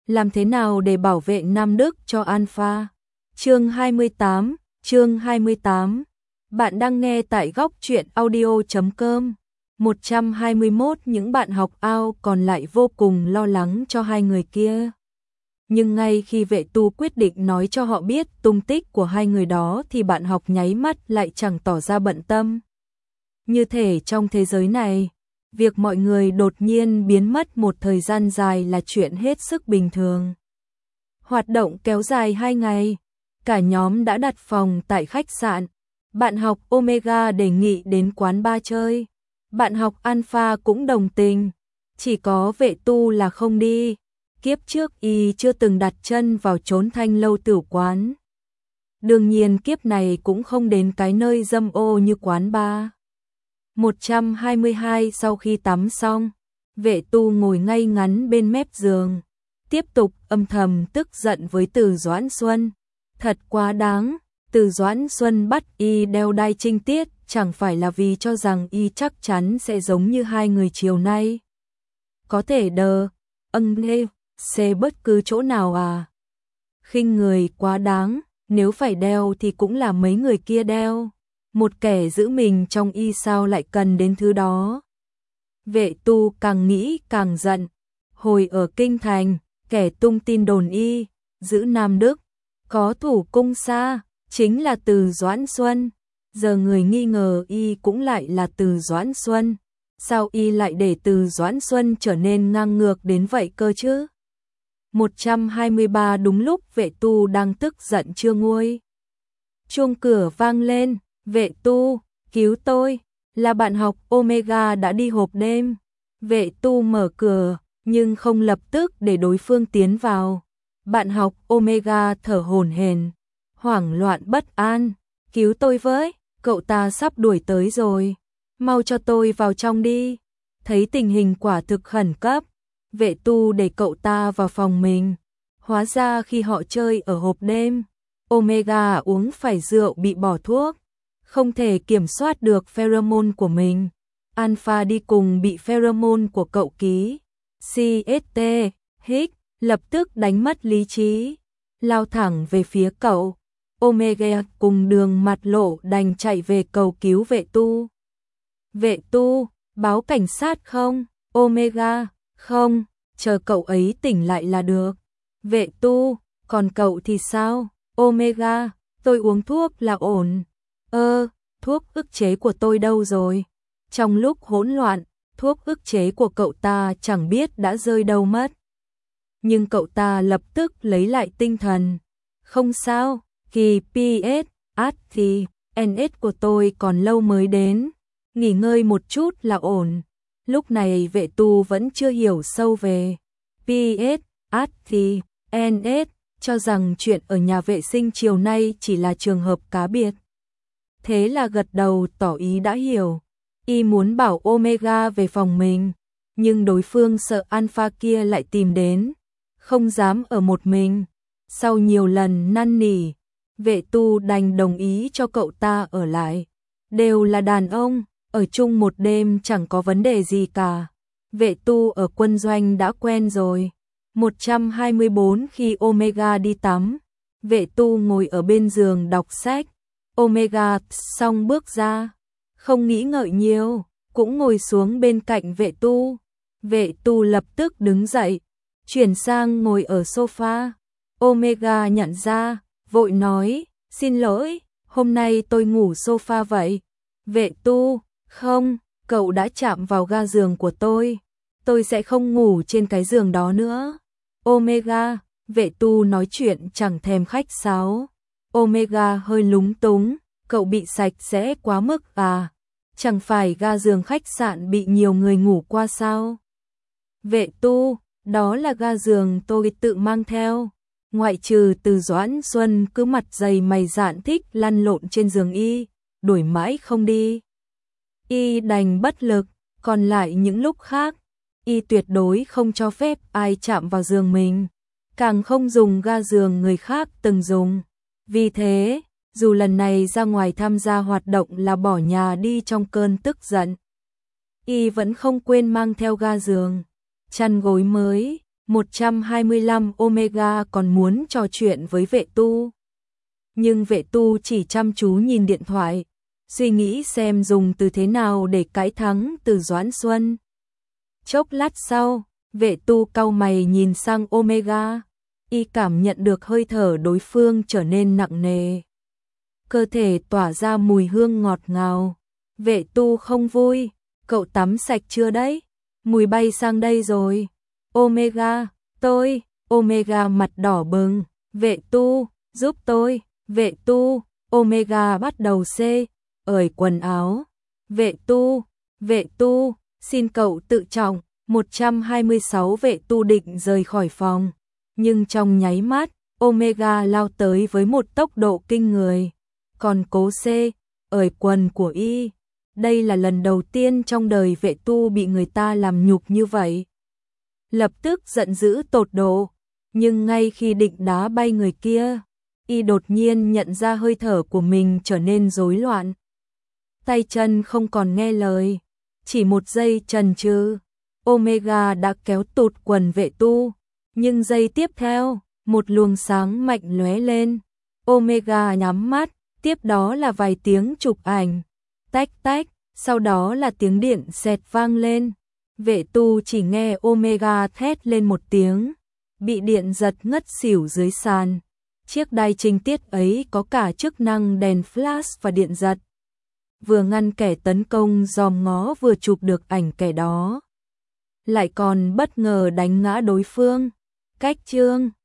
Làm thế nào để bảo vệ Nam Đức cho Alpha? Chương 28. Bạn đang nghe tại góc truyện audio.com. 121 Những bạn học ao còn lại vô cùng lo lắng cho hai người kia. Nhưng ngay khi Vệ Tu quyết định nói cho họ biết tung tích của hai người đó thì bạn học nháy mắt lại chẳng tỏ ra bận tâm. Như thể trong thế giới này, việc mọi người đột nhiên biến mất một thời gian dài là chuyện hết sức bình thường. Hoạt động kéo dài 2 ngày, cả nhóm đã đặt phòng tại khách sạn. Bạn học Omega đề nghị đến quán bar chơi. Bạn học Alpha cũng đồng tình, chỉ có Vệ Tu là không đi. Kiếp trước y chưa từng đặt chân vào chốn thanh lâu tử quán. Đương nhiên kiếp này cũng không đến cái nơi dâm ô như quán bar. 122 Sau khi tắm xong, Vệ Tu ngồi ngay ngắn bên mép giường, tiếp tục âm thầm tức giận với Từ Doãn Xuân. Thật quá đáng, Từ Doãn Xuân bắt y đeo đai trinh tiết chẳng phải là vì cho rằng y chắc chắn sẽ giống như hai người chiều nay. Có thể nghe xê bất cứ chỗ nào à? Khinh người quá đáng, nếu phải đeo thì cũng là mấy người kia đeo. Một kẻ giữ mình trong y sao lại cần đến thứ đó. Vệ Tu càng nghĩ càng giận. Hồi ở Kinh Thành, kẻ tung tin đồn y giữ Nam Đức có thủ cung xa chính là Từ Doãn Xuân. Giờ người nghi ngờ y cũng lại là Từ Doãn Xuân. Sao y lại để Từ Doãn Xuân trở nên ngang ngược đến vậy cơ chứ? 123 Đúng lúc Vệ Tu đang tức giận chưa nguôi, chuông cửa vang lên. Vệ Tu, cứu tôi, là bạn học Omega đã đi hộp đêm. Vệ Tu mở cửa, nhưng không lập tức để đối phương tiến vào. Bạn học Omega thở hổn hển, hoảng loạn bất an. Cứu tôi với, cậu ta sắp đuổi tới rồi. Mau cho tôi vào trong đi. Thấy tình hình quả thực khẩn cấp, Vệ Tu để cậu ta vào phòng mình. Hóa ra khi họ chơi ở hộp đêm, Omega uống phải rượu bị bỏ thuốc, không thể kiểm soát được pheromone của mình. Alpha đi cùng bị pheromone của cậu ký CST hích, lập tức đánh mất lý trí, lao thẳng về phía cậu. Omega cùng Đường mặt lộ đành chạy về cầu cứu Vệ Tu. Vệ Tu, báo cảnh sát không? Omega, không, chờ cậu ấy tỉnh lại là được. Vệ Tu, còn cậu thì sao? Omega, tôi uống thuốc là ổn. Thuốc ức chế của tôi đâu rồi? Trong lúc hỗn loạn, thuốc ức chế của cậu ta chẳng biết đã rơi đâu mất. Nhưng cậu ta lập tức lấy lại tinh thần. Không sao, kỳ PS, thì NS của tôi còn lâu mới đến. Nghỉ ngơi một chút là ổn. Lúc này Vệ Tu vẫn chưa hiểu sâu về PS, thì NS, cho rằng chuyện ở nhà vệ sinh chiều nay chỉ là trường hợp cá biệt. Thế là gật đầu tỏ ý đã hiểu. Y muốn bảo Omega về phòng mình, nhưng đối phương sợ Alpha kia lại tìm đến, không dám ở một mình. Sau nhiều lần năn nỉ, Vệ Tu đành đồng ý cho cậu ta ở lại. Đều là đàn ông, ở chung một đêm chẳng có vấn đề gì cả. Vệ Tu ở quân doanh đã quen rồi. 124 Khi Omega đi tắm, Vệ Tu ngồi ở bên giường đọc sách. Omega xong bước ra, không nghĩ ngợi nhiều, cũng ngồi xuống bên cạnh Vệ Tu. Vệ Tu lập tức đứng dậy, chuyển sang ngồi ở sofa. Omega nhận ra, vội nói, xin lỗi, hôm nay tôi ngủ sofa vậy. Vệ Tu, không, cậu đã chạm vào ga giường của tôi sẽ không ngủ trên cái giường đó nữa. Omega, Vệ Tu nói chuyện chẳng thèm khách sáo. Omega hơi lúng túng, cậu bị sạch sẽ quá mức à? Chẳng phải ga giường khách sạn bị nhiều người ngủ qua sao? Vệ Tu, đó là ga giường tôi tự mang theo. Ngoại trừ Từ Doãn Xuân cứ mặt dày mày dạn thích lăn lộn trên giường y, đuổi mãi không đi. Y đành bất lực, còn lại những lúc khác, y tuyệt đối không cho phép ai chạm vào giường mình, càng không dùng ga giường người khác từng dùng. Vì thế, dù lần này ra ngoài tham gia hoạt động là bỏ nhà đi trong cơn tức giận, y vẫn không quên mang theo ga giường, chăn gối mới, 125 Omega còn muốn trò chuyện với Vệ Tu. Nhưng Vệ Tu chỉ chăm chú nhìn điện thoại, suy nghĩ xem dùng từ thế nào để cãi thắng Từ Doãn Xuân. Chốc lát sau, Vệ Tu cau mày nhìn sang Omega, y cảm nhận được hơi thở đối phương trở nên nặng nề. Cơ thể tỏa ra mùi hương ngọt ngào. Vệ Tu không vui, cậu tắm sạch chưa đấy? Mùi bay sang đây rồi. Omega, Omega mặt đỏ bừng. Vệ Tu, giúp tôi. Vệ Tu, Omega bắt đầu ởi quần áo. Vệ Tu, xin cậu tự trọng. 126 Vệ Tu định rời khỏi phòng, nhưng trong nháy mắt, Omega lao tới với một tốc độ kinh người, còn cố ởi quần của y. Đây là lần đầu tiên trong đời Vệ Tu bị người ta làm nhục như vậy. Lập tức giận dữ tột độ, nhưng ngay khi định đá bay người kia, y đột nhiên nhận ra hơi thở của mình trở nên rối loạn. Tay chân không còn nghe lời, chỉ một giây chần chừ, Omega đã kéo tụt quần Vệ Tu, nhưng giây tiếp theo, một luồng sáng mạnh lóe lên. Omega nhắm mắt, tiếp đó là vài tiếng chụp ảnh, tách tách, sau đó là tiếng điện sẹt vang lên. Vệ Tu chỉ nghe Omega thét lên một tiếng, bị điện giật ngất xỉu dưới sàn. Chiếc đài trình tiết ấy có cả chức năng đèn flash và điện giật, vừa ngăn kẻ tấn công dòm ngó vừa chụp được ảnh kẻ đó, lại còn bất ngờ đánh ngã đối phương. Cách chương